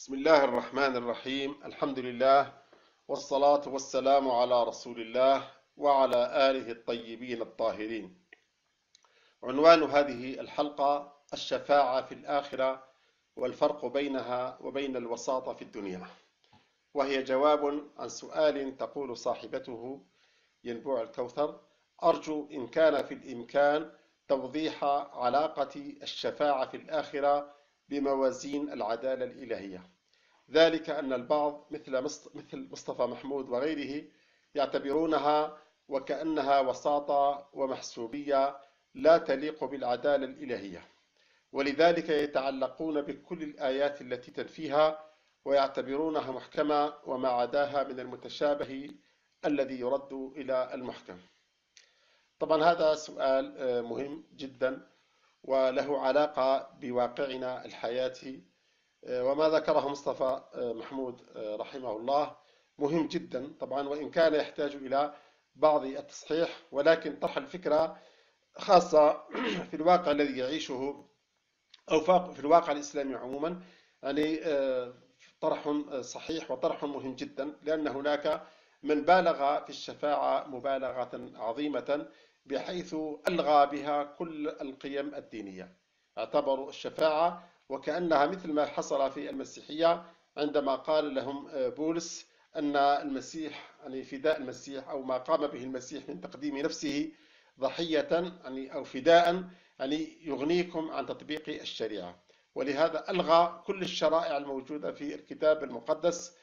بسم الله الرحمن الرحيم. الحمد لله والصلاة والسلام على رسول الله وعلى آله الطيبين الطاهرين. عنوان هذه الحلقة: الشفاعة في الآخرة والفرق بينها وبين الوساطة في الدنيا، وهي جواب عن سؤال تقول صاحبته ينبوع الكوثر: أرجو إن كان في الإمكان توضيح علاقة الشفاعة في الآخرة بموازين العدالة الإلهية، ذلك أن البعض مثل مصطفى محمود وغيره يعتبرونها وكأنها وساطة ومحسوبية لا تليق بالعدالة الإلهية، ولذلك يتعلقون بكل الآيات التي تنفيها ويعتبرونها محكمة وما عداها من المتشابه الذي يرد إلى المحكم. طبعا هذا سؤال مهم جدا وله علاقة بواقعنا الحياتي، وما ذكره مصطفى محمود رحمه الله مهم جدا طبعا، وإن كان يحتاج إلى بعض التصحيح، ولكن طرح الفكرة خاصة في الواقع الذي يعيشه أو في الواقع الإسلامي عموما يعني طرح صحيح وطرح مهم جدا، لأن هناك من بالغ في الشفاعة مبالغة عظيمة بحيث ألغى بها كل القيم الدينية. اعتبروا الشفاعة وكأنها مثل ما حصل في المسيحية عندما قال لهم بولس أن المسيح يعني فداء المسيح أو ما قام به المسيح من تقديم نفسه ضحية يعني أو فداء يعني يغنيكم عن تطبيق الشريعة، ولهذا ألغى كل الشرائع الموجودة في الكتاب المقدس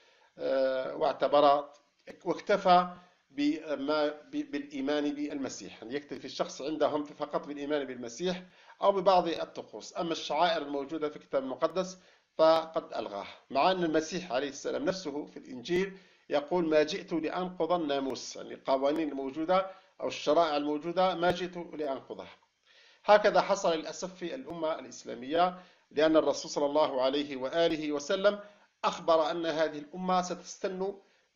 واعتبر واكتفى بالإيمان بالمسيح، يعني يكتفي الشخص عندهم فقط بالإيمان بالمسيح أو ببعض الطقوس، أما الشعائر الموجودة في الكتاب المقدس فقد ألغاه، مع أن المسيح عليه السلام نفسه في الإنجيل يقول: ما جئت لأنقض الناموس، يعني القوانين الموجودة أو الشرائع الموجودة ما جئت لأنقضها. هكذا حصل للأسف في الأمة الإسلامية، لأن الرسول صلى الله عليه وآله وسلم أخبر أن هذه الأمة ستستن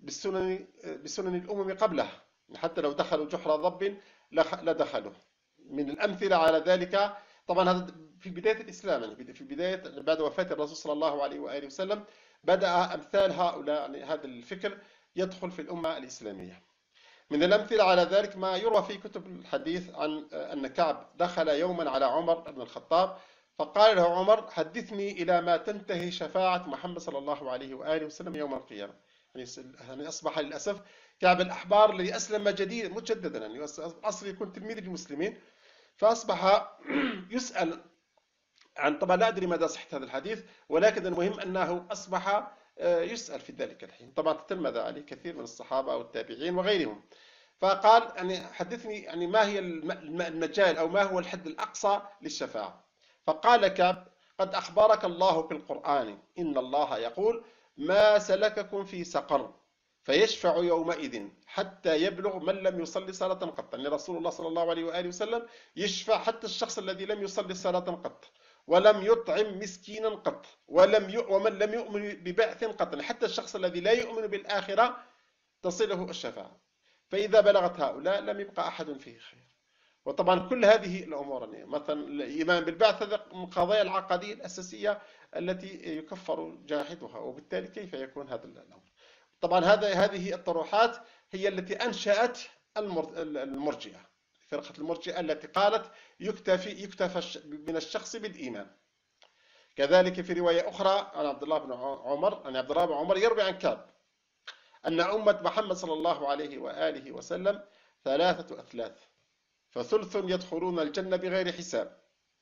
بسنن الأمم قبلها، حتى لو دخلوا جحر ضب لدخلوه. من الأمثلة على ذلك طبعا هذا في بداية الإسلام، يعني في بداية بعد وفاة الرسول صلى الله عليه وآله وسلم بدأ أمثال هؤلاء يعني هذا الفكر يدخل في الأمة الإسلامية. من الأمثلة على ذلك ما يروى في كتب الحديث عن أن كعب دخل يوما على عمر بن الخطاب فقال له عمر: حدثني إلى ما تنتهي شفاعة محمد صلى الله عليه وآله وسلم يوم القيامة. يعني أصبح للأسف كعب الأحبار الذي أسلم مجددا، يعني أصلا يكون تلميذ المسلمين، فأصبح يسأل عن، طبعا لا أدري مدى صحة هذا الحديث، ولكن المهم أنه أصبح يسأل في ذلك الحين. طبعا تتلمذ عليه كثير من الصحابة والتابعين وغيرهم، فقال يعني حدثني يعني ما هي المجال أو ما هو الحد الأقصى للشفاعة. فقال كعب: قد أخبرك الله في القرآن إن الله يقول: ما سلككم في سقر فيشفع يومئذ حتى يبلغ من لم يصلي صلاة قط. يعني رسول الله صلى الله عليه وآله وسلم يشفع حتى الشخص الذي لم يصلي صلاة قط ولم يطعم مسكينا قط ومن لم يؤمن ببعث قط، حتى الشخص الذي لا يؤمن بالآخرة تصله الشفاعة. فإذا بلغت هؤلاء لم يبقى أحد فيه خير. وطبعا كل هذه الأمور يعني مثلا الإيمان بالبعث هذا من القضايا العقدية الأساسية التي يكفر جاحدها، وبالتالي كيف يكون هذا الأمر؟ طبعا هذه الطروحات هي التي أنشأت المرجئة، فرقة المرجئة التي قالت يكتفى من الشخص بالإيمان. كذلك في رواية أخرى عن عبد الله بن عمر يروي عن كعب أن أمة محمد صلى الله عليه وآله وسلم 3 أثلاث، فثلث يدخلون الجنة بغير حساب،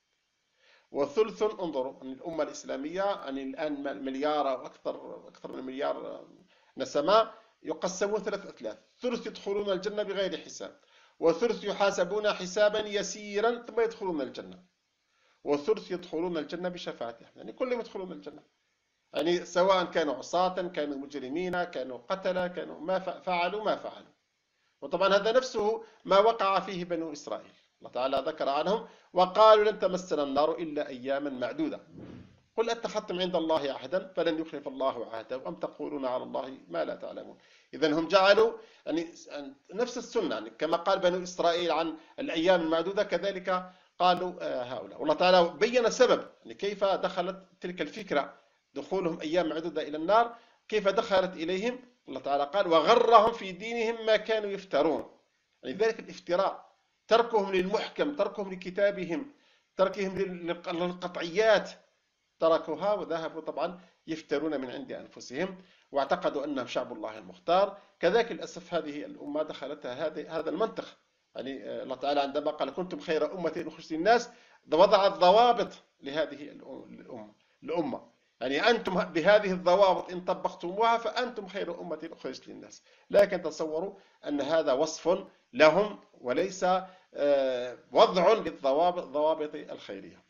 وثلث، انظروا أن الأمة الإسلامية يعني الآن مليار أو أكثر من مليار نسمة، يقسمون 3 أثلاث: ثلث يدخلون الجنة بغير حساب، وثلث يحاسبون حسابا يسيرا ثم يدخلون الجنة، وثلث يدخلون الجنة بشفاعتهم. يعني كلهم يدخلون الجنة، يعني سواء كانوا عصاة، كانوا مجرمين، كانوا قتلة، كانوا ما فعلوا. وطبعا هذا نفسه ما وقع فيه بنو إسرائيل، الله تعالى ذكر عنهم: وقالوا لن تمسنا النار إلا أياما معدودة قل أتخذتم عند الله عهدا فلن يخلف الله عهده أم تقولون على الله ما لا تعلمون. إذا هم جعلوا يعني نفس السنة، يعني كما قال بنو إسرائيل عن الأيام المعدودة كذلك قالوا هؤلاء. والله تعالى بين سبب يعني كيف دخلت تلك الفكرة دخولهم أيام معدودة إلى النار، كيف دخلت إليهم؟ الله تعالى قال وغرهم في دينهم ما كانوا يفترون. يعني ذلك الافتراء، تركهم للمحكم، تركهم لكتابهم، تركهم للقطعيات، تركوها وذهبوا طبعا يفترون من عند أنفسهم، واعتقدوا أنهم شعب الله المختار. كذلك للأسف هذه الأمة دخلتها هذا المنطق. يعني الله تعالى عندما قال كنتم خير أمة أخرجت للناس، وضع الضوابط لهذه الأمة. يعني أنتم بهذه الضوابط إن طبقتموها فأنتم خير أمة أخرجت للناس. لكن تصوروا أن هذا وصف لهم وليس وضع للضوابط الخيرية.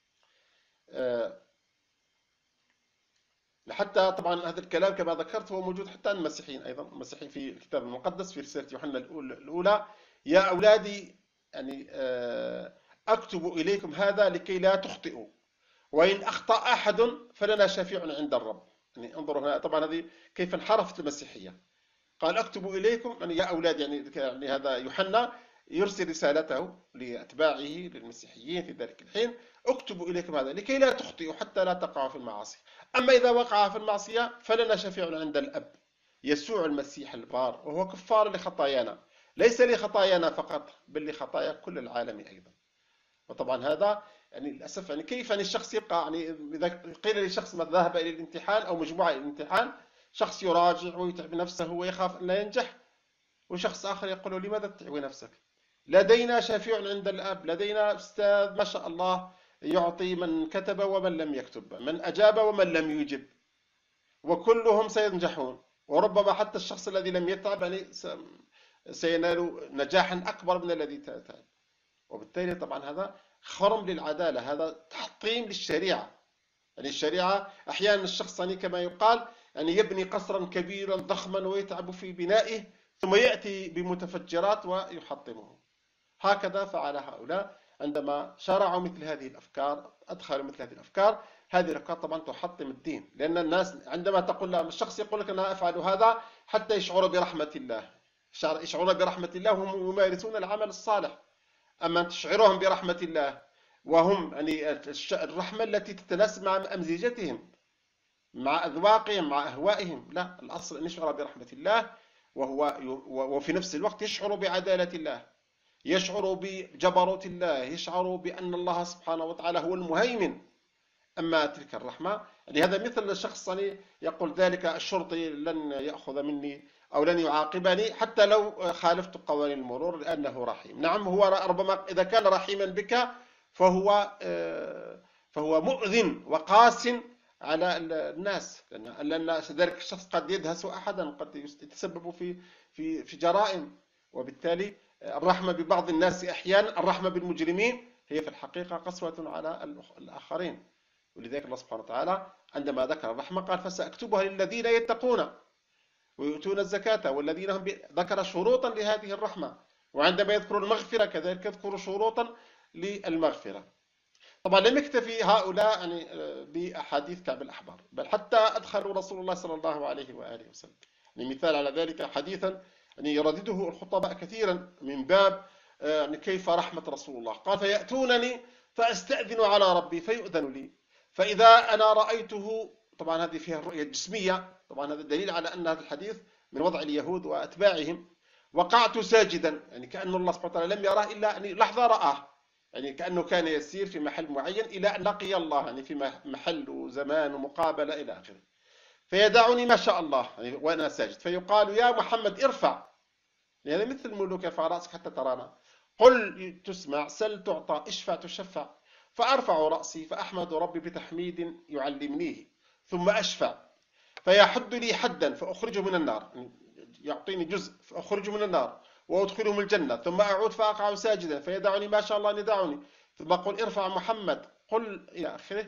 حتى طبعا هذا الكلام كما ذكرت هو موجود حتى عند المسيحيين أيضا، المسيحيين في الكتاب المقدس في رسالة يوحنا الأولى: يا أولادي يعني أكتب إليكم هذا لكي لا تخطئوا، وإن أخطأ أحد فلنا شفيع عند الرب. يعني انظروا هنا طبعا هذه كيف انحرفت المسيحية. قال أكتب إليكم يعني يا أولاد، يعني هذا يوحنا يرسل رسالته لأتباعه للمسيحيين في ذلك الحين: أكتب إليكم هذا لكي لا تخطئوا حتى لا تقعوا في المعاصي، أما إذا وقع في المعصية فلنا شفيع عند الأب يسوع المسيح البار، وهو كفار لخطايانا، ليس لخطايانا فقط بل لخطايا كل العالم أيضا. وطبعا هذا يعني للأسف يعني كيف يعني الشخص يبقى، يعني إذا قيل لشخص ما ذهب إلى الامتحان أو مجموعة إلى الامتحان، شخص يراجع ويتعب نفسه ويخاف أن لا ينجح، وشخص آخر يقول له لماذا تتعب نفسك؟ لدينا شفيع عند الأب، لدينا أستاذ ما شاء الله يعطي من كتب ومن لم يكتب، من أجاب ومن لم يجب، وكلهم سينجحون، وربما حتى الشخص الذي لم يتعب يعني سينال نجاحا أكبر من الذي تعب. وبالتالي طبعا هذا خرم للعدالة، هذا تحطيم للشريعة. يعني الشريعة أحيانا الشخص يعني كما يقال يعني يبني قصرا كبيرا ضخما ويتعب في بنائه، ثم يأتي بمتفجرات ويحطمه. هكذا فعل هؤلاء عندما شرعوا مثل هذه الأفكار، أدخلوا مثل هذه الأفكار. هذه الأفكار طبعا تحطم الدين، لأن الناس عندما تقول لهم، الشخص يقول لك أنا أفعل هذا حتى يشعر برحمة الله، يشعرون برحمة الله وهم يمارسون العمل الصالح. أما تشعرهم برحمة الله وهم يعني الرحمة التي تتناسب مع أمزجتهم، مع أذواقهم، مع أهوائهم، لا، الأصل أن يشعر برحمة الله وفي نفس الوقت يشعر بعدالة الله، يشعر بجبروت الله، يشعر بأن الله سبحانه وتعالى هو المهيمن. أما تلك الرحمة يعني هذا مثل شخص يعني يقول ذلك الشرطي لن يأخذ مني أو لن يعاقبني حتى لو خالفت قوانين المرور لأنه رحيم. نعم، هو ربما إذا كان رحيما بك فهو مؤذن وقاس على الناس، لأن ذلك الشخص قد يدهس أحدا، قد يتسبب في جرائم. وبالتالي الرحمة ببعض الناس أحيانا، الرحمة بالمجرمين هي في الحقيقة قسوة على الآخرين. ولذلك الله سبحانه وتعالى عندما ذكر الرحمة قال فسأكتبها للذين يتقون ويؤتون الزكاة والذين هم ذكر شروطا لهذه الرحمة. وعندما يذكر المغفرة كذلك يذكر شروطا للمغفرة. طبعا لم يكتفي هؤلاء يعني بأحاديث كعب الأحبار، بل حتى أدخلوا رسول الله صلى الله عليه وآله وسلم. يعني مثال على ذلك حديثا يعني يردده الخطباء كثيرا من باب يعني كيف رحمة رسول الله. قال فيأتونني فأستأذن على ربي فيؤذن لي، فإذا أنا رأيته، طبعا هذه فيها الرؤية الجسمية، طبعا هذا دليل على أن هذا الحديث من وضع اليهود وأتباعهم. وقعت ساجدا، يعني كأن الله سبحانه وتعالى لم يراه إلا يعني لحظة رآه، يعني كأنه كان يسير في محل معين إلى أن لقي الله، يعني في محل وزمان ومقابلة إلى آخره. فيدعني ما شاء الله يعني وأنا ساجد، فيقال يا محمد ارفع، يعني مثل الملوك ارفع رأسك حتى ترانا، قل تسمع، سل تعطى، اشفع تشفع. فأرفع رأسي فأحمد ربي بتحميد يعلمنيه، ثم أشفع فيحد لي حدا فأخرجه من النار، يعني يعطيني جزء فأخرجه من النار وأدخلهم الجنة، ثم أعود فأقع ساجدا فيدعني ما شاء الله أن يدعني، ثم أقول ارفع محمد قل إلى آخره،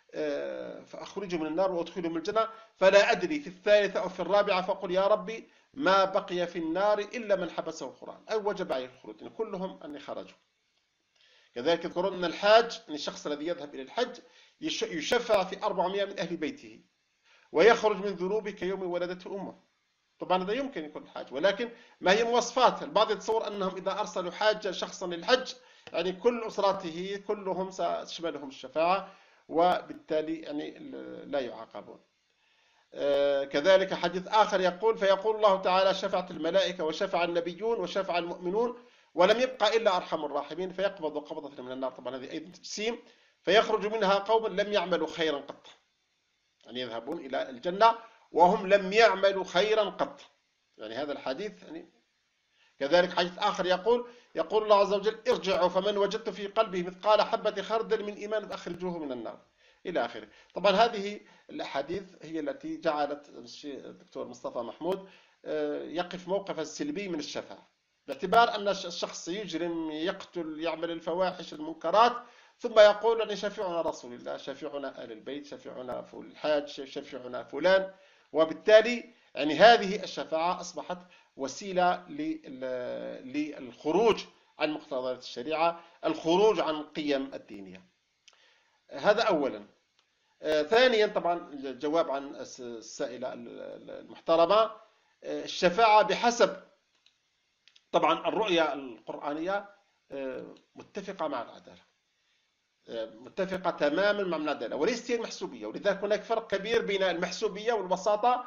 فأخرجه من النار وأدخلهم الجنة، فلا أدري في الثالثة أو في الرابعة فأقول يا ربي ما بقي في النار إلا من حبسه القرآن أو وجب عليه الخروج، يعني كلهم أني خرجوا. كذلك يذكرون أن الحاج، أن الشخص الذي يذهب إلى الحج يشفع في 400 من أهل بيته ويخرج من ذنوبه كيوم ولدته أمه. طبعا هذا يمكن يكون الحاج، ولكن ما هي مواصفات؟ البعض يتصور أنهم إذا أرسلوا حاجا شخصا للحج يعني كل أسرته كلهم ستشملهم الشفاعة، وبالتالي يعني لا يعاقبون. كذلك حديث آخر يقول: فيقول الله تعالى: شفعت الملائكة وشفع النبيون وشفع المؤمنون ولم يبقى إلا أرحم الراحمين، فيقبض قبضة من النار. طبعا هذه أيضا تجسيم. فيخرج منها قوم لم يعملوا خيرا قط، يعني يذهبون إلى الجنة وهم لم يعملوا خيرا قط. يعني هذا الحديث يعني. كذلك حديث آخر يقول الله عز وجل: ارجعوا فمن وجدت في قلبه مثقال حبة خردل من إيمان فأخرجوه من النار، إلى آخره. طبعا هذه الأحاديث هي التي جعلت الدكتور مصطفى محمود يقف موقف السلبي من الشفاعة، باعتبار أن الشخص يجرم، يقتل، يعمل الفواحش، المنكرات، ثم يقول: أن شفيعنا رسول الله، شفيعنا آل البيت، شفيعنا الحاج، شفيعنا فلان. وبالتالي يعني هذه الشفاعة أصبحت وسيلة للخروج عن مقتضيات الشريعة، الخروج عن القيم الدينية. هذا أولا. ثانيا، طبعا الجواب عن السائلة المحترمة، الشفاعة بحسب طبعا الرؤية القرآنية متفقة مع العدالة، متفقة تماما مع العدالة، وليست هي المحسوبية. ولذلك هناك فرق كبير بين المحسوبية والبساطة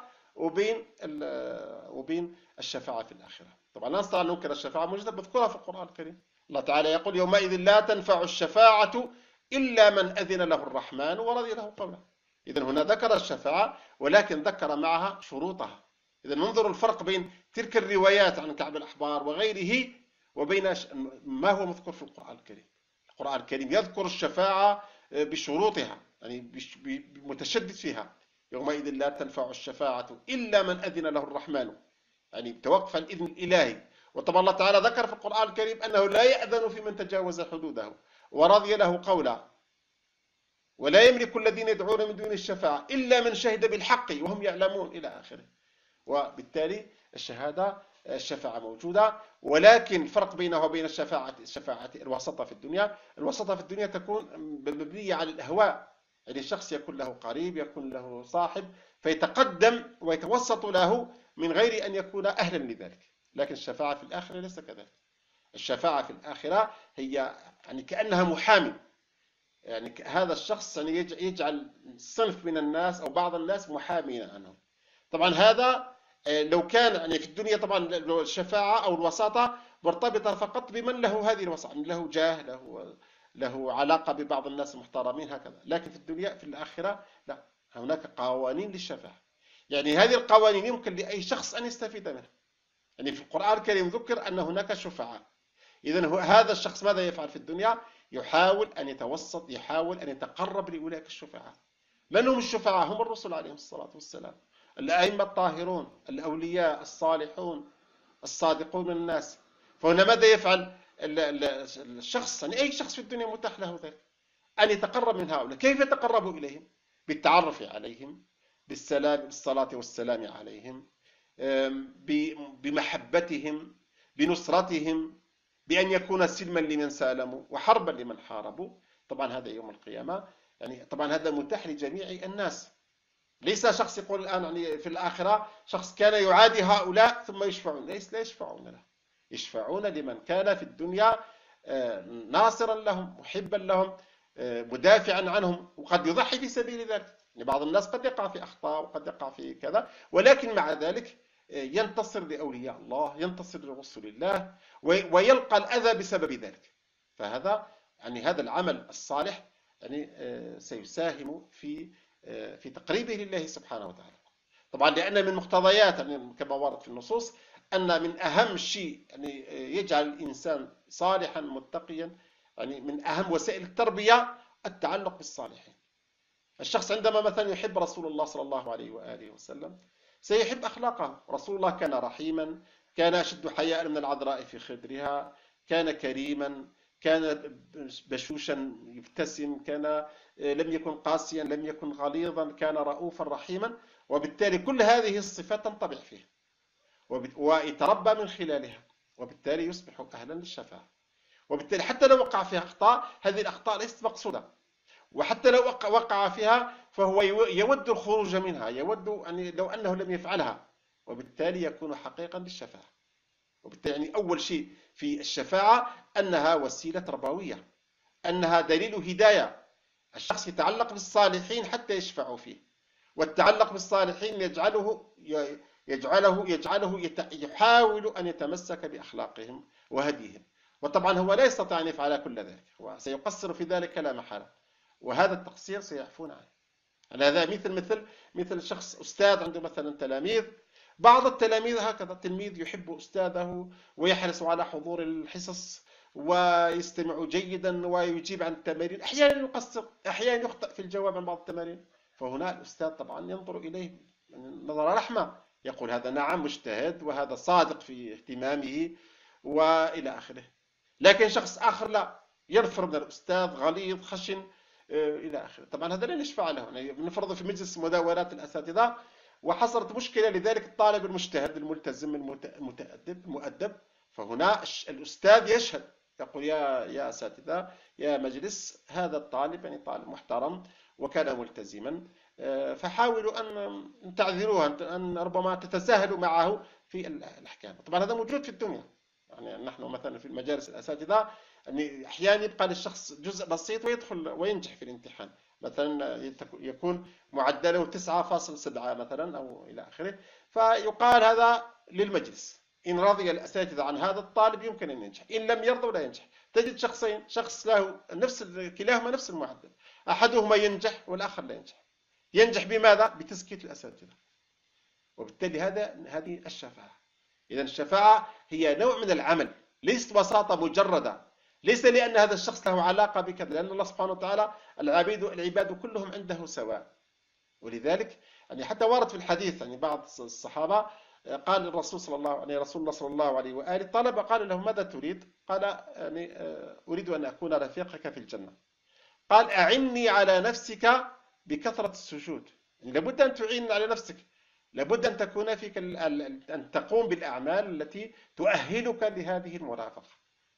وبين الشفاعة في الآخرة. طبعا لا نستطيع أن ننكر الشفاعة، موجودة مذكورة في القرآن الكريم. الله تعالى يقول: يومئذ لا تنفع الشفاعة إلا من أذن له الرحمن ورضي له قولا. إذن هنا ذكر الشفاعة ولكن ذكر معها شروطها. إذن ننظر الفرق بين تلك الروايات عن كعب الأحبار وغيره وبين ما هو مذكور في القرآن الكريم. القرآن الكريم يذكر الشفاعة بشروطها، يعني متشدد فيها: يومئذ لا تنفع الشفاعة إلا من أذن له الرحمن، يعني توقف الإذن الإلهي. وطبعا الله تعالى ذكر في القرآن الكريم أنه لا يأذن في من تجاوز حدوده ورضي له قولا، ولا يملك الذين يدعون من دون الشفاعة إلا من شهد بالحق وهم يعلمون، إلى آخره. وبالتالي الشفاعة موجودة، ولكن الفرق بينها وبين الشفاعة الوسطة في الدنيا. الوسطة في الدنيا تكون مبنية على الأهواء، يعني الشخص يكون له قريب، يكون له صاحب، فيتقدم ويتوسط له من غير أن يكون أهلا لذلك. لكن الشفاعة في الآخرة ليس كذلك. الشفاعة في الآخرة هي يعني كأنها محامي، يعني هذا الشخص يعني يجعل صنف من الناس أو بعض الناس محامين عنه. طبعا هذا لو كان يعني في الدنيا طبعا الشفاعة أو الوساطة مرتبطة فقط بمن له هذه الوساطة، يعني له جاه، له علاقة ببعض الناس المحترمين هكذا. لكن في الدنيا في الآخرة لا، هناك قوانين للشفاعة، يعني هذه القوانين يمكن لأي شخص أن يستفيد منها. يعني في القرآن الكريم ذكر أن هناك شفعاء. إذن هذا الشخص ماذا يفعل في الدنيا؟ يحاول أن يتوسط، يحاول أن يتقرب لأولئك الشفعاء. من هم الشفعاء؟ هم الرسل عليهم الصلاة والسلام، الأئمة الطاهرون، الأولياء الصالحون الصادقون من الناس. فهنا ماذا يفعل الشخص؟ يعني أي شخص في الدنيا متاح له ذلك، أن يتقرب من هؤلاء. كيف يتقرب إليهم؟ بالتعرف عليهم، بالصلاة والسلام عليهم، بمحبتهم، بنصرتهم، بأن يكون سلما لمن سالموا وحربا لمن حاربوا. طبعا هذا يوم القيامة، يعني طبعا هذا متاح لجميع الناس. ليس شخص يقول الآن يعني في الآخرة شخص كان يعادي هؤلاء ثم يشفعون، لا يشفعون له، يشفعون لمن كان في الدنيا ناصرا لهم، محبا لهم، مدافعا عنهم، وقد يضحي في سبيل ذلك. يعني بعض الناس قد يقع في أخطاء وقد يقع في كذا، ولكن مع ذلك ينتصر لأولياء الله، ينتصر لرسل الله، ويلقى الأذى بسبب ذلك. فهذا يعني هذا العمل الصالح يعني سيساهم في تقريبه لله سبحانه وتعالى. طبعا لأن من مقتضيات يعني كما ورد في النصوص أن من أهم شيء يعني يجعل الإنسان صالحا متقيا، يعني من أهم وسائل التربية التعلق بالصالحين. الشخص عندما مثلا يحب رسول الله صلى الله عليه وآله وسلم سيحب أخلاقه. رسول الله كان رحيما، كان أشد حياء من العذراء في خدرها، كان كريما، كان بشوشا يبتسم، كان لم يكن قاسيا، لم يكن غليظا، كان رؤوفا رحيما. وبالتالي كل هذه الصفات تنطبع فيه ويتربى من خلالها، وبالتالي يصبح أهلا للشفاعة. وبالتالي حتى لو وقع فيها أخطاء، هذه الأخطاء ليست مقصودة، وحتى لو وقع فيها فهو يود الخروج منها، يود يعني لو أنه لم يفعلها، وبالتالي يكون حقيقا للشفاعة. وبالتالي يعني أول شيء في الشفاعة أنها وسيلة تربوية، أنها دليل هداية، الشخص يتعلق بالصالحين حتى يشفعوا فيه، والتعلق بالصالحين يجعله يحاول أن يتمسك بأخلاقهم وهديهم. وطبعا هو لا يستطيع أن يفعل كل ذلك، وسيقصر في ذلك لا محالة، وهذا التقصير سيعفون عنه. يعني هذا مثل شخص أستاذ عنده مثلا تلاميذ، بعض التلاميذ هكذا، التلميذ يحب أستاذه ويحرص على حضور الحصص ويستمع جيدا ويجيب عن التمارين، أحيانا يقصر، أحيانا يخطئ في الجواب عن بعض التمارين، فهنا الأستاذ طبعا ينظر إليه نظر رحمة، يقول هذا نعم مجتهد وهذا صادق في اهتمامه وإلى آخره. لكن شخص آخر لا، ينفر من الأستاذ، غليظ خشن إلى آخره. طبعا هذا لا نشفع له. يعني نفرض في مجلس مداولات الأساتذة وحصلت مشكلة لذلك الطالب المجتهد الملتزم المؤدب، فهنا الأستاذ يشهد، يقول يا أساتذة، يا مجلس، هذا الطالب يعني طالب محترم وكان ملتزما، فحاولوا أن تعذروه، أن ربما تتساهلوا معه في الأحكام. طبعا هذا موجود في الدنيا، يعني نحن مثلا في المجالس الأساتذة يعني أحيانا يبقى للشخص جزء بسيط ويدخل وينجح في الامتحان، مثلا يكون معدله 9.7 مثلا أو إلى آخره، فيقال هذا للمجلس، إن رضي الأساتذة عن هذا الطالب يمكن أن ينجح، إن لم يرضوا لا ينجح. تجد شخصين، شخص له كلاهما نفس المعدل، أحدهما ينجح والآخر لا ينجح. ينجح بماذا؟ بتزكية الأساتذة. وبالتالي هذه الشفاعة. إذا الشفاعة هي نوع من العمل، ليست بساطة مجردة، ليس لأن هذا الشخص له علاقة بكذا، لأن الله سبحانه وتعالى العباد كلهم عنده سواء. ولذلك يعني حتى ورد في الحديث، يعني بعض الصحابة قال الرسول صلى الله عليه وآله طلب، قال له ماذا تريد؟ قال يعني أريد أن أكون رفيقك في الجنة. قال أعني على نفسك بكثرة السجود. يعني لابد أن تعين على نفسك، لابد أن تكون فيك أن تقوم بالأعمال التي تؤهلك لهذه المرافقة.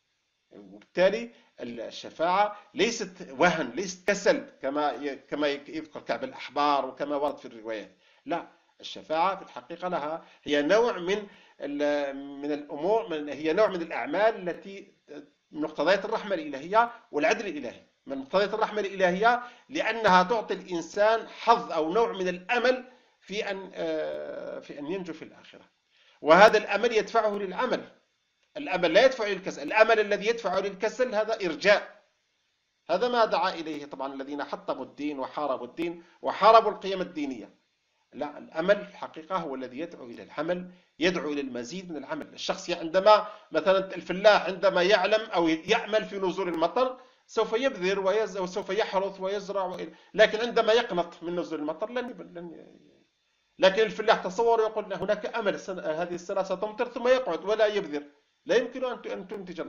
وبالتالي الشفاعة ليست وهن، ليست كسل كما يذكر كعب الأحبار وكما ورد في الروايات. لا، الشفاعة في الحقيقة هي نوع من الأمور، هي نوع من الأعمال التي من مقتضيات الرحمة الإلهية والعدل الإلهي. من مقتضيات الرحمة الإلهية لأنها تعطي الإنسان حظ أو نوع من الأمل في أن ينجو في الآخرة، وهذا الأمل يدفعه للعمل. الأمل لا يدفع للكسل، الأمل الذي يدفع للكسل هذا إرجاء، هذا ما دعا إليه طبعا الذين حطموا الدين وحاربوا الدين وحاربوا القيم الدينية. لا، الأمل في الحقيقة هو الذي يدعو إلى العمل، يدعو إلى المزيد من العمل. الشخص عندما مثلا الفلاح عندما يعلم أو يأمل في نزول المطر سوف يبذر وسوف يحرث ويزرع، لكن عندما يقنط من نزول المطر لكن الفلاح تصور يقول هناك أمل، هذه السنة ستمطر، ثم يقعد ولا يبذر، لا يمكن أن تنتج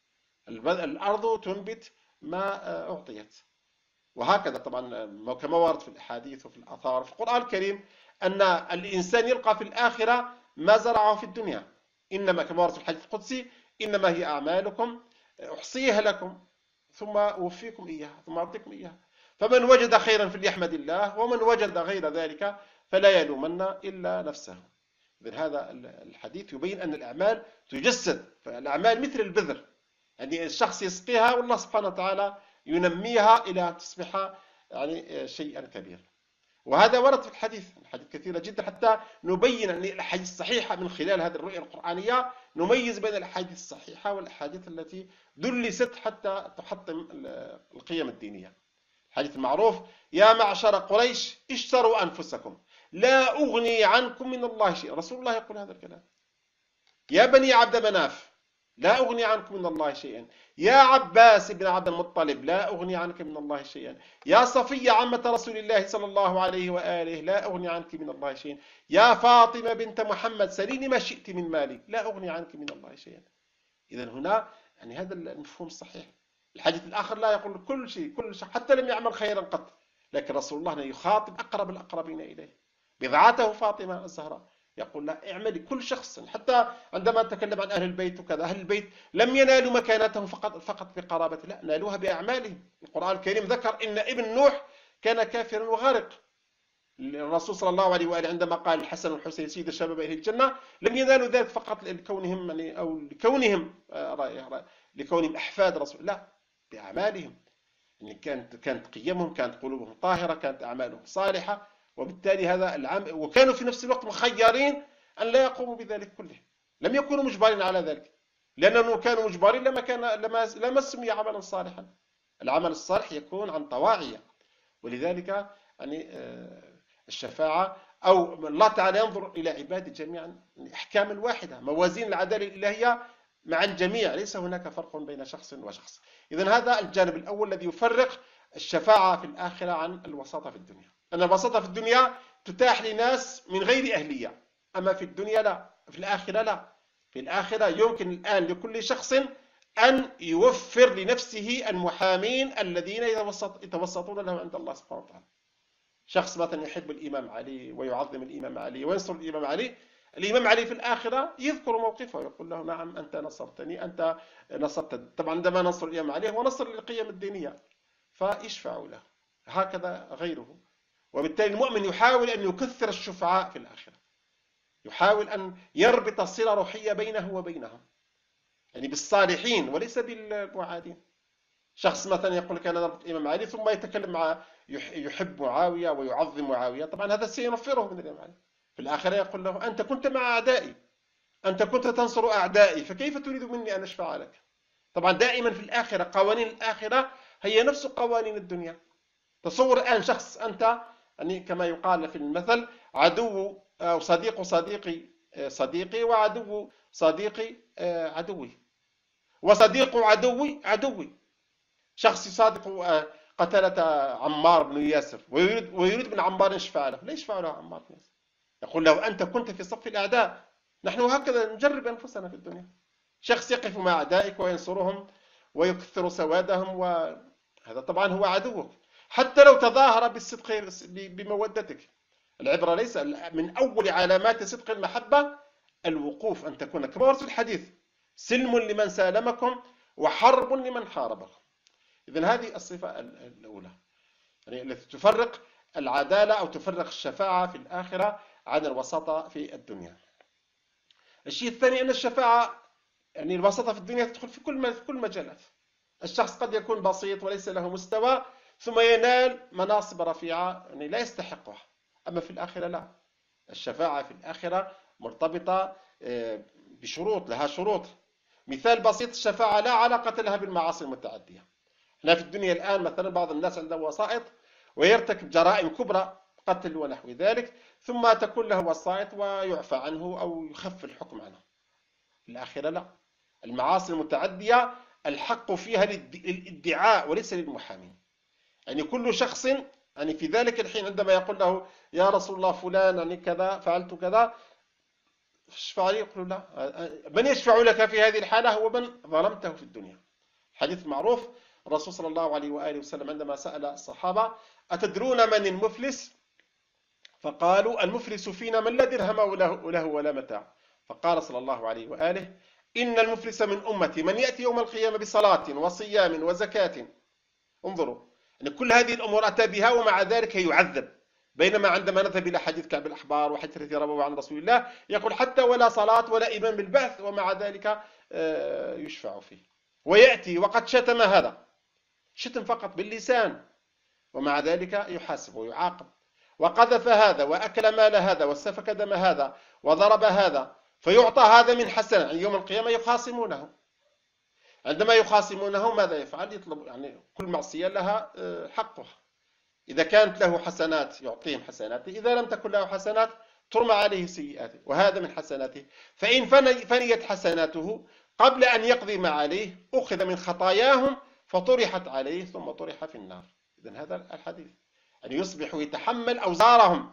الأرض تنبت ما أعطيت. وهكذا طبعا كما ورد في الأحاديث وفي الآثار في القرآن الكريم أن الإنسان يلقى في الآخرة ما زرعه في الدنيا، إنما كما ورد في الحديث القدسي إنما هي أعمالكم أحصيها لكم ثم أوفيكم إياها ثم أعطيكم إياها، فمن وجد خيرا فليحمد الله، ومن وجد غير ذلك فلا يلومن إلا نفسه. إذن هذا الحديث يبين أن الأعمال تجسد، فالأعمال مثل البذر، يعني الشخص يسقيها والله سبحانه وتعالى ينميها إلى تصبح يعني شيئا كبيرا. وهذا ورد في الحديث كثيرة جدا، حتى نبين أن الأحاديث الصحيحة من خلال هذه الرؤية القرآنية نميز بين الأحاديث الصحيحة والأحاديث التي دلست حتى تحطم القيم الدينية. الحديث المعروف: يا معشر قريش اشتروا أنفسكم لا أغني عنكم من الله شيئا. رسول الله يقول هذا الكلام. يا بني عبد مناف لا أغني عنكم من الله شيئا. يا عباس بن عبد المطلب لا أغني عنك من الله شيئا. يا صفية عمة رسول الله صلى الله عليه وآله لا أغني عنك من الله شيئا. يا فاطمة بنت محمد سليني ما شئت من مالي لا أغني عنك من الله شيئا. إذن هنا يعني هذا المفهوم الصحيح. الحديث الآخر لا يقول كل شيء حتى لم يعمل خيرا قط، لكن رسول الله يخاطب أقرب الأقربين إليه، بضعته فاطمة الزهراء، يقول لا اعملي كل شخص. حتى عندما نتكلم عن أهل البيت وكذا، أهل البيت لم ينالوا مكانتهم فقط بقرابته، لا، نالوها بأعمالهم. القرآن الكريم ذكر إن ابن نوح كان كافرا وغارق. الرسول صلى الله عليه وآله عندما قال الحسن والحسين سيد الشباب أهل الجنة لم ينالوا ذلك فقط لكونهم أو لكونهم أحفاد رسول، لا، بأعمالهم. يعني كانت قيمهم، كانت قلوبهم طاهرة، كانت أعمالهم صالحة، وبالتالي هذا العمل، وكانوا في نفس الوقت مخيرين أن لا يقوموا بذلك كله، لم يكونوا مجبرين على ذلك، لأنهم كانوا مجبرين لما سمي عملا صالحا. العمل الصالح يكون عن طواعية. ولذلك يعني الشفاعة، أو الله تعالى ينظر إلى عباده جميعا أحكاما واحدة، موازين العدالة الإلهية مع الجميع، ليس هناك فرق بين شخص وشخص. إذن هذا الجانب الأول الذي يفرق الشفاعة في الآخرة عن الوساطة في الدنيا. أن الوساطة في الدنيا تتاح لناس من غير أهلية، أما في الدنيا لا، في الآخرة لا. في الآخرة يمكن الآن لكل شخص أن يوفر لنفسه المحامين الذين يتوسطون له عند الله سبحانه وتعالى. شخص مثلا يحب الإمام علي ويعظم الإمام علي وينصر الإمام علي، الإمام علي في الآخرة يذكر موقفه ويقول له نعم أنت نصرتني، أنت نصرت. طبعا عندما نصر الإمام علي هو نصر للقيم الدينية، فيشفع له، هكذا غيره. وبالتالي المؤمن يحاول أن يكثر الشفعاء في الآخرة، يحاول أن يربط صلة روحية بينه وبينهم، يعني بالصالحين وليس بالمعادين. شخص مثلا يقول لك أنا نربط الإمام علي ثم يتكلم مع يحب معاوية ويعظم معاوية، طبعا هذا سينفره من الإمام علي. في الآخرة يقول له أنت كنت مع أعدائي، أنت كنت تنصر أعدائي، فكيف تريد مني أن أشفع لك؟ طبعا دائما في الآخرة قوانين الآخرة هي نفس قوانين الدنيا. تصور الآن شخص أنت يعني كما يقال في المثل عدو أو صديق صديقي صديقي، وعدو صديقي عدوي، وصديق عدوي عدوي. شخص يصادق قتلة عمار بن ياسر ويريد من عمار يشفع له، لا يشفع له عمار بن ياسر، يقول له أنت كنت في صف الأعداء. نحن هكذا نجرب أنفسنا في الدنيا. شخص يقف مع أعدائك وينصرهم ويكثر سوادهم، وهذا طبعا هو عدوك، حتى لو تظاهر بالصدق بمودتك. العبرة ليس من أول علامات صدق المحبة الوقوف، أن تكون كما ورد في الحديث سلم لمن سالمكم وحرب لمن حاربكم. إذن هذه الصفة الأولى يعني التي تفرق العدالة أو تفرق الشفاعة في الآخرة عن الوساطة في الدنيا. الشيء الثاني أن الشفاعة يعني الوساطة في الدنيا تدخل في كل مجالات. الشخص قد يكون بسيط وليس له مستوى ثم ينال مناصب رفيعة يعني لا يستحقها، أما في الآخرة لا. الشفاعة في الآخرة مرتبطة بشروط، لها شروط. مثال بسيط، الشفاعة لا علاقة لها بالمعاصي المتعدية. احنا في الدنيا الآن مثلا بعض الناس عنده وسائط ويرتكب جرائم كبرى، قتل ونحو ذلك، ثم تكون له وسائط ويعفى عنه أو يخف الحكم عنه. في الآخرة لا. المعاصي المتعدية الحق فيها للادعاء وليس للمحامين. يعني كل شخص يعني في ذلك الحين عندما يقول له يا رسول الله فلان يعني كذا فعلت كذا اشفع لي، يقول لا، من يشفع لك في هذه الحالة هو من ظلمته في الدنيا. حديث معروف، الرسول صلى الله عليه وآله وسلم عندما سأل الصحابة أتدرون من المفلس؟ فقالوا المفلس فينا من لا درهم له ولا متاع. فقال صلى الله عليه وآله إن المفلس من أمتي من يأتي يوم القيامة بصلاة وصيام وزكاة. انظروا، يعني كل هذه الأمور أتى بها ومع ذلك يعذب. بينما عندما نذهب إلى حديث كعب الأحبار وحديث الذي رواه عن رسول الله يقول حتى ولا صلاة ولا إيمان بالبعث ومع ذلك يشفع فيه. ويأتي وقد شتم هذا، شتم فقط باللسان، ومع ذلك يحاسب ويعاقب. وقذف هذا وأكل مال هذا وسفك دم هذا وضرب هذا، فيعطى هذا من حسنة. يوم القيامة يخاصمونه، عندما يخاصمونه ماذا يفعل؟ يطلب يعني كل معصية لها حقها. إذا كانت له حسنات يعطيهم حسناته، إذا لم تكن له حسنات ترمى عليه سيئاته، وهذا من حسناته. فإن فنيت حسناته قبل أن يقضي ما عليه أخذ من خطاياهم فطرحت عليه ثم طرح في النار. إذن هذا الحديث أن يصبح يتحمل أوزارهم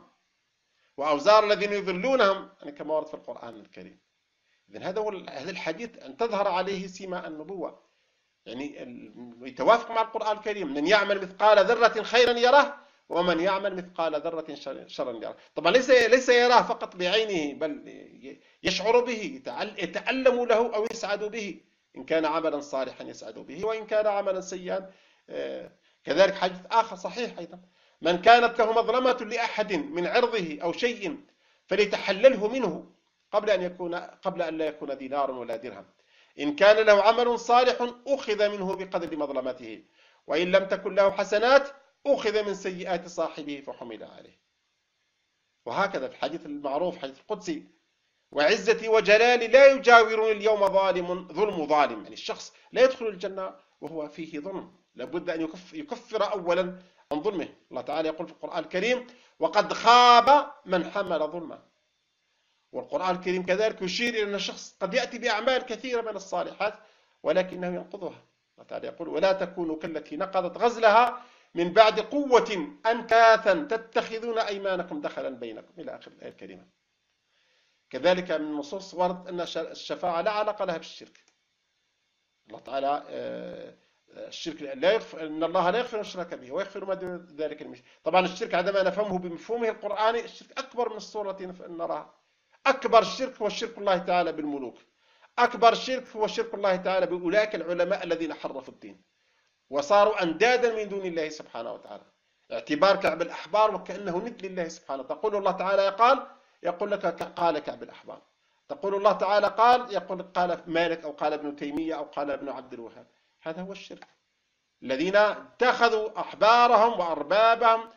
وأوزار الذين يذلونهم يعني كما ورد في القرآن الكريم. إذن هذا الحديث أن تظهر عليه سمة النبوة، يعني يتوافق مع القرآن الكريم. من يعمل مثقال ذرة خيرا يره ومن يعمل مثقال ذرة شرا يره. طبعا ليس يراه فقط بعينه، بل يشعر به، يتألم له أو يسعد به. إن كان عملا صالحا يسعد به، وإن كان عملا سيئا كذلك. حديث آخر صحيح أيضا، من كانت له مظلمة لأحد من عرضه أو شيء فليتحلله منه قبل أن لا يكون دينار ولا درهم. إن كان له عمل صالح أخذ منه بقدر مظلمته، وإن لم تكن له حسنات أخذ من سيئات صاحبه فحمل عليه. وهكذا في الحديث المعروف حديث القدسي: وعزتي وجلالي لا يجاورني اليوم ظلم ظالم. يعني الشخص لا يدخل الجنة وهو فيه ظلم، لابد أن يكفر أولا عن ظلمه. الله تعالى يقول في القرآن الكريم: وقد خاب من حمل ظلما. والقرآن الكريم كذلك يشير إلى أن الشخص قد يأتي بأعمال كثيرة من الصالحات ولكنه ينقضها. الله تعالى يقول: ولا تكونوا كالتي نقضت غزلها من بعد قوة أنكاثا تتخذون أيمانكم دخلا بينكم، إلى آخر الآية الكريمة. كذلك من النصوص ورد أن الشفاعة لا علاقة لها بالشرك. الله تعالى الشرك لا يغفر، إن الله لا يغفر أن يشرك به ويغفر ما دون ذلك لمن يشاء. طبعا الشرك عندما نفهمه بمفهومه القرآني الشرك أكبر من الصورة التي نراها. أكبر شرك هو شرك الله تعالى بالملوك. أكبر شرك هو شرك الله تعالى بأولئك العلماء الذين حرفوا الدين وصاروا أندادا من دون الله سبحانه وتعالى. اعتبار كعب الأحبار وكأنه ند لله سبحانه. تقول الله تعالى يقول لك قال كعب الأحبار. تقول الله تعالى يقول قال مالك أو قال ابن تيمية أو قال ابن عبد الوهاب. هذا هو الشرك. الذين اتخذوا أحبارهم وأربابهم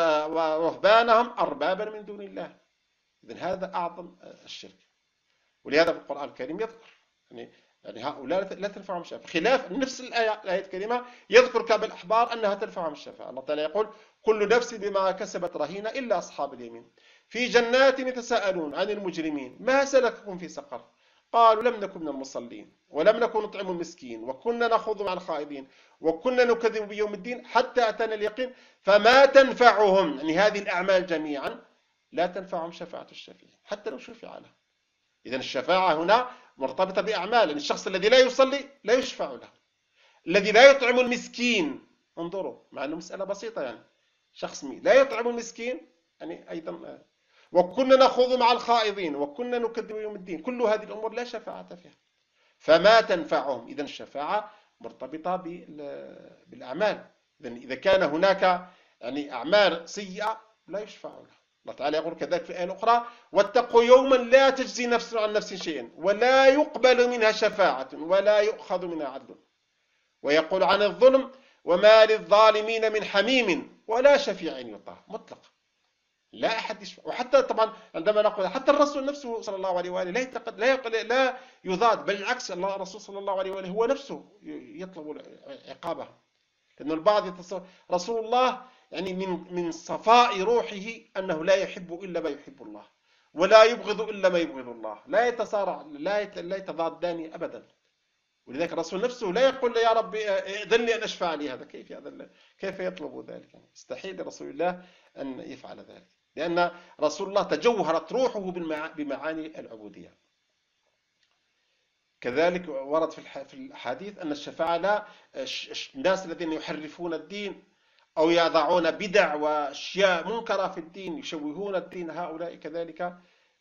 ورهبانهم أربابا من دون الله. إذن هذا أعظم الشرك. ولهذا في القرآن الكريم يذكر يعني هؤلاء لا تنفعهم الشفاعة، خلاف نفس الآية الكريمة يذكر كعب الأحبار أنها تنفعهم الشفاعة. الله تعالى يقول: كل نفس بما كسبت رهينة إلا أصحاب اليمين في جنات يتساءلون عن المجرمين ما سلككم في سقر قالوا لم نكن من المصلين ولم نكن نطعم المسكين وكنا نخوض مع الخائضين وكنا نكذب بيوم الدين حتى أتانا اليقين فما تنفعهم، يعني هذه الأعمال جميعا لا تنفعهم شفاعة الشفيع حتى لو شفع له. إذن الشفاعة هنا مرتبطة بأعمال. يعني الشخص الذي لا يصلي لا يشفع له، الذي لا يطعم المسكين، انظروا مع أنه مسألة بسيطة، يعني شخص لا يطعم المسكين يعني أيضا، وكنا نخوض مع الخائضين وكنا نكذب يوم الدين، كل هذه الأمور لا شفاعة فيها فما تنفعهم. إذن الشفاعة مرتبطة بالأعمال. إذا كان هناك يعني أعمال سيئة لا يشفع له. الله تعالى يقول كذلك في الآية الأخرى: واتقوا يوما لا تجزي نفس عن نفس شيئا ولا يقبل منها شفاعة ولا يؤخذ منها عدل. ويقول عن الظلم: وما للظالمين من حميم ولا شفيع يطاع. مطلق لا أحد يشفع. وحتى طبعا عندما نقول حتى الرسول نفسه صلى الله عليه وآله لا يضاد، بل العكس، الرسول صلى الله عليه وآله هو نفسه يطلب عقابه. لأن البعض يتصور رسول الله يعني من صفاء روحه أنه لا يحب إلا ما يحب الله ولا يبغض إلا ما يبغض الله، لا يتصارع، لا يتضادان أبدا. ولذلك الرسول نفسه لا يقول يا رب إذن لي أن أشفع لي. هذا كيف يطلب ذلك؟ يعني استحيل لرسول الله أن يفعل ذلك، لأن رسول الله تجوهرت روحه بمعاني العبودية. كذلك ورد في الحديث أن الشفاعة لا الناس الذين يحرفون الدين أو يضعون بدع وأشياء منكرة في الدين يشوهون الدين، هؤلاء كذلك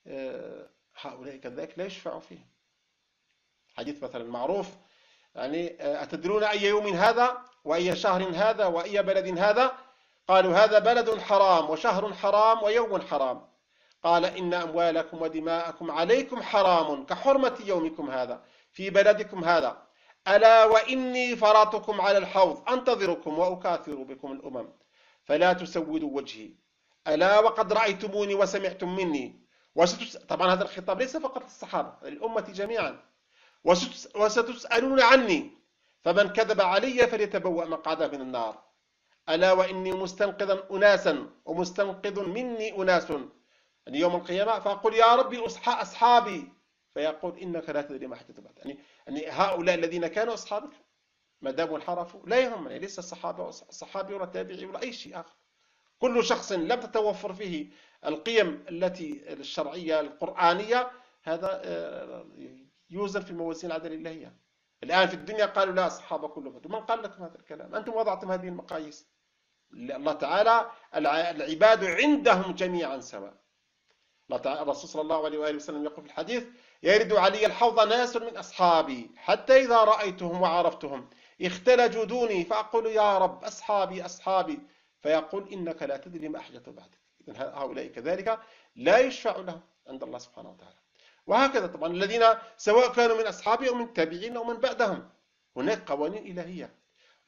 لا يشفع فيه. حديث مثلا معروف يعني: أتدرون أي يوم هذا وأي شهر هذا وأي بلد هذا؟ قالوا: هذا بلد حرام وشهر حرام ويوم حرام. قال: إن أموالكم ودماءكم عليكم حرام كحرمة يومكم هذا في بلدكم هذا، ألا وإني فرطكم على الحوض أنتظركم وأكاثر بكم الأمم فلا تسودوا وجهي، ألا وقد رأيتموني وسمعتم مني. طبعا هذا الخطاب ليس فقط للصحابة، للأمة جميعا. وستسألون عني فمن كذب علي فليتبوأ مقعده من النار، ألا وإني مستنقذا أناسا ومستنقذ مني أناس يعني يوم القيامة، فأقول يا ربي أصحابي فيقول إنك لا تدري ما حدث بعد. يعني هؤلاء الذين كانوا أصحابك ما داموا انحرفوا لا يهمني، ليس الصحابي ولا التابعي ولا أي شيء آخر. كل شخص لم تتوفر فيه القيم التي الشرعية القرآنية هذا يوزن في موازين العدل الإلهية. الآن في الدنيا قالوا لا الصحابة كلهم، من قال لكم هذا الكلام؟ أنتم وضعتم هذه المقاييس. الله تعالى العباد عندهم جميعا سواء. الرسول صلى الله عليه وآله وسلم يقول في الحديث: يرد علي الحوض ناس من أصحابي حتى إذا رأيتهم وعرفتهم اختلجوا دوني فأقول يا رب أصحابي أصحابي، فيقول إنك لا تدري ما أحدث بعدك. إذن هؤلاء كذلك لا يشفع لهم عند الله سبحانه وتعالى. وهكذا طبعا الذين سواء كانوا من أصحابه أو من التابعين أو من بعدهم، هناك قوانين إلهية.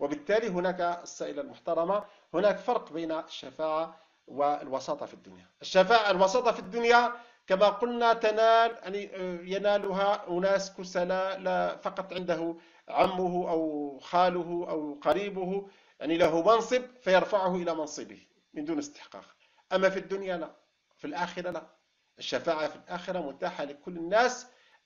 وبالتالي هناك السائلة المحترمة، هناك فرق بين الشفاعة والوساطة في الدنيا. الشفاعة الوساطة في الدنيا كما قلنا تنال يعني ينالها أناس كسلاء، لا فقط عنده عمه أو خاله أو قريبه يعني له منصب فيرفعه إلى منصبه من دون استحقاق. أما في الدنيا لا، في الآخرة لا. الشفاعة في الآخرة متاحة لكل الناس.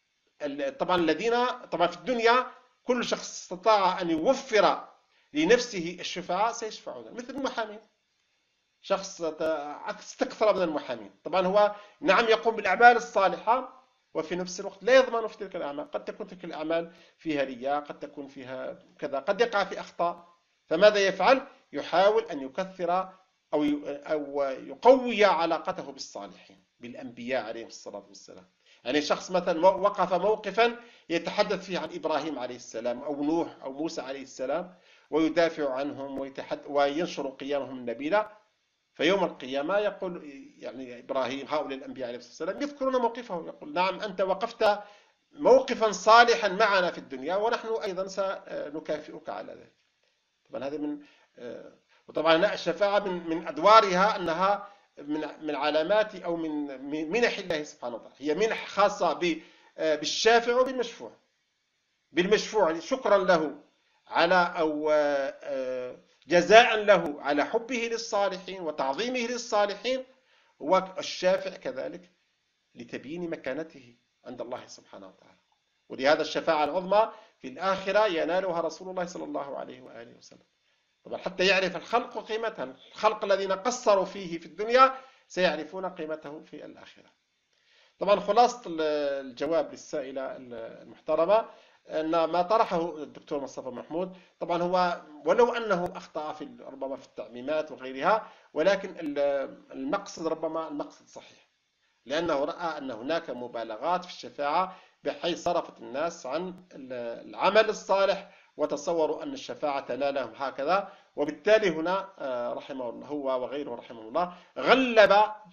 طبعا في الدنيا كل شخص استطاع أن يوفر لنفسه الشفاعة سيشفعون، مثل المحامين. شخص استكثر من المحامين، طبعا هو نعم يقوم بالأعمال الصالحة وفي نفس الوقت لا يضمن في تلك الأعمال. قد تكون تلك الأعمال فيها رياء، قد تكون فيها كذا، قد يقع في أخطاء. فماذا يفعل؟ يحاول أن يكثر أو يقوي علاقته بالصالحين، بالأنبياء عليهم الصلاة والسلام. يعني شخص مثلا وقف موقفا يتحدث فيه عن إبراهيم عليه السلام أو نوح أو موسى عليه السلام ويدافع عنهم وينشر قيمهم النبيلة، فيوم القيامة يقول يعني إبراهيم هؤلاء الأنبياء عليه السلام يذكرون موقفه، يقول نعم أنت وقفت موقفا صالحا معنا في الدنيا ونحن أيضا سنكافئك على ذلك. طبعا هذا وطبعا الشفاعة من أدوارها أنها من علامات أو من منح الله سبحانه وتعالى، هي منح خاصة بالشافع وبالمشفوع. بالمشفوع شكرا له على أو جزاء له على حبه للصالحين وتعظيمه للصالحين، والشافع كذلك لتبيين مكانته عند الله سبحانه وتعالى. ولهذا الشفاعة العظمى في الآخرة ينالها رسول الله صلى الله عليه وآله وسلم. طبعا حتى يعرف الخلق قيمتها، الخلق الذين قصروا فيه في الدنيا سيعرفون قيمته في الآخرة. طبعا خلاصة الجواب للسائلة المحترمة أن ما طرحه الدكتور مصطفى محمود طبعا هو ولو أنه أخطأ في ربما في التعميمات وغيرها، ولكن المقصد ربما المقصد صحيح، لأنه رأى أن هناك مبالغات في الشفاعة بحيث صرفت الناس عن العمل الصالح وتصوروا أن الشفاعة تنالهم هكذا. وبالتالي هنا رحمه الله هو وغيره رحمه الله غلب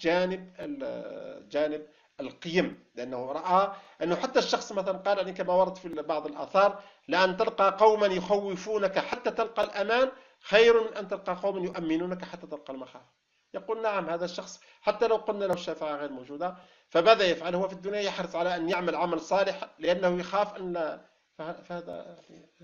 جانب القيم، لأنه رأى أنه حتى الشخص مثلا قال يعني كما ورد في بعض الآثار لأن تلقى قوما يخوفونك حتى تلقى الأمان خير من أن تلقى قوما يؤمنونك حتى تلقى المخاوف. يقول نعم هذا الشخص حتى لو قلنا له الشفاعة غير موجودة فماذا يفعل؟ هو في الدنيا يحرص على أن يعمل عمل صالح لأنه يخاف أن فهذا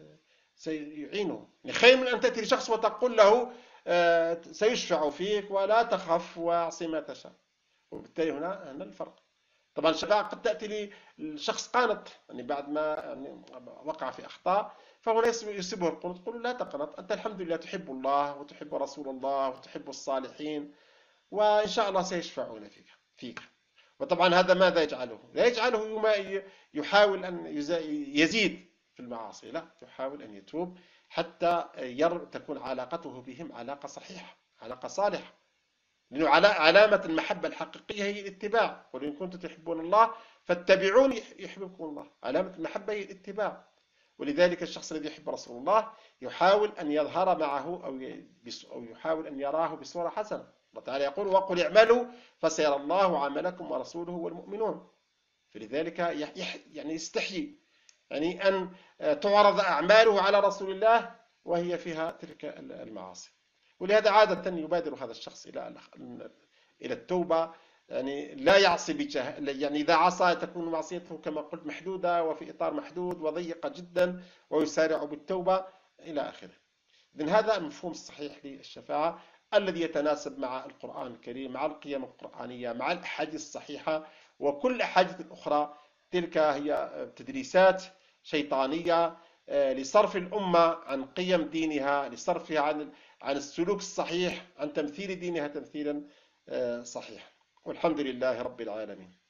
سيعينه. خير من أن تأتي لشخص وتقول له سيشفع فيك ولا تخف واعصي ما تشاء. وبالتالي هنا الفرق. طبعا الشفاعة قد تأتي لشخص قانط يعني بعد ما يعني وقع في أخطاء، فهنا يصيبه القنوط، تقول لا تقنط، أنت الحمد لله تحب الله وتحب رسول الله وتحب الصالحين وإن شاء الله سيشفعون فيك. وطبعا هذا ماذا يجعله؟ لا يجعله يحاول أن يزيد في المعاصي، لا، يحاول أن يتوب حتى تكون علاقته بهم علاقة صحيحة، علاقة صالحة. لأنه علامة المحبة الحقيقية هي الاتباع، قل إن كنتم تحبون الله فاتبعوني يحببكم الله. علامة المحبة هي الاتباع. ولذلك الشخص الذي يحب رسول الله يحاول أن يظهر معه أو يحاول أن يراه بصورة حسنة. الله تعالى يقول وقل اعملوا فسيرى الله عملكم ورسوله والمؤمنون. فلذلك يعني يستحيي يعني أن تعرض أعماله على رسول الله وهي فيها تلك المعاصي. ولهذا عادة يبادر هذا الشخص إلى التوبة، يعني لا يعصي يعني إذا عصى تكون معصيته كما قلت محدودة وفي إطار محدود وضيقة جدا ويسارع بالتوبة إلى آخره. إذن هذا المفهوم الصحيح للشفاعة الذي يتناسب مع القرآن الكريم، مع القيم القرآنية، مع الأحاديث الصحيحة. وكل الأحاديث الأخرى تلك هي تدريسات شيطانية لصرف الأمة عن قيم دينها، لصرفها عن السلوك الصحيح، عن تمثيل دينها تمثيلا صحيحا. والحمد لله رب العالمين.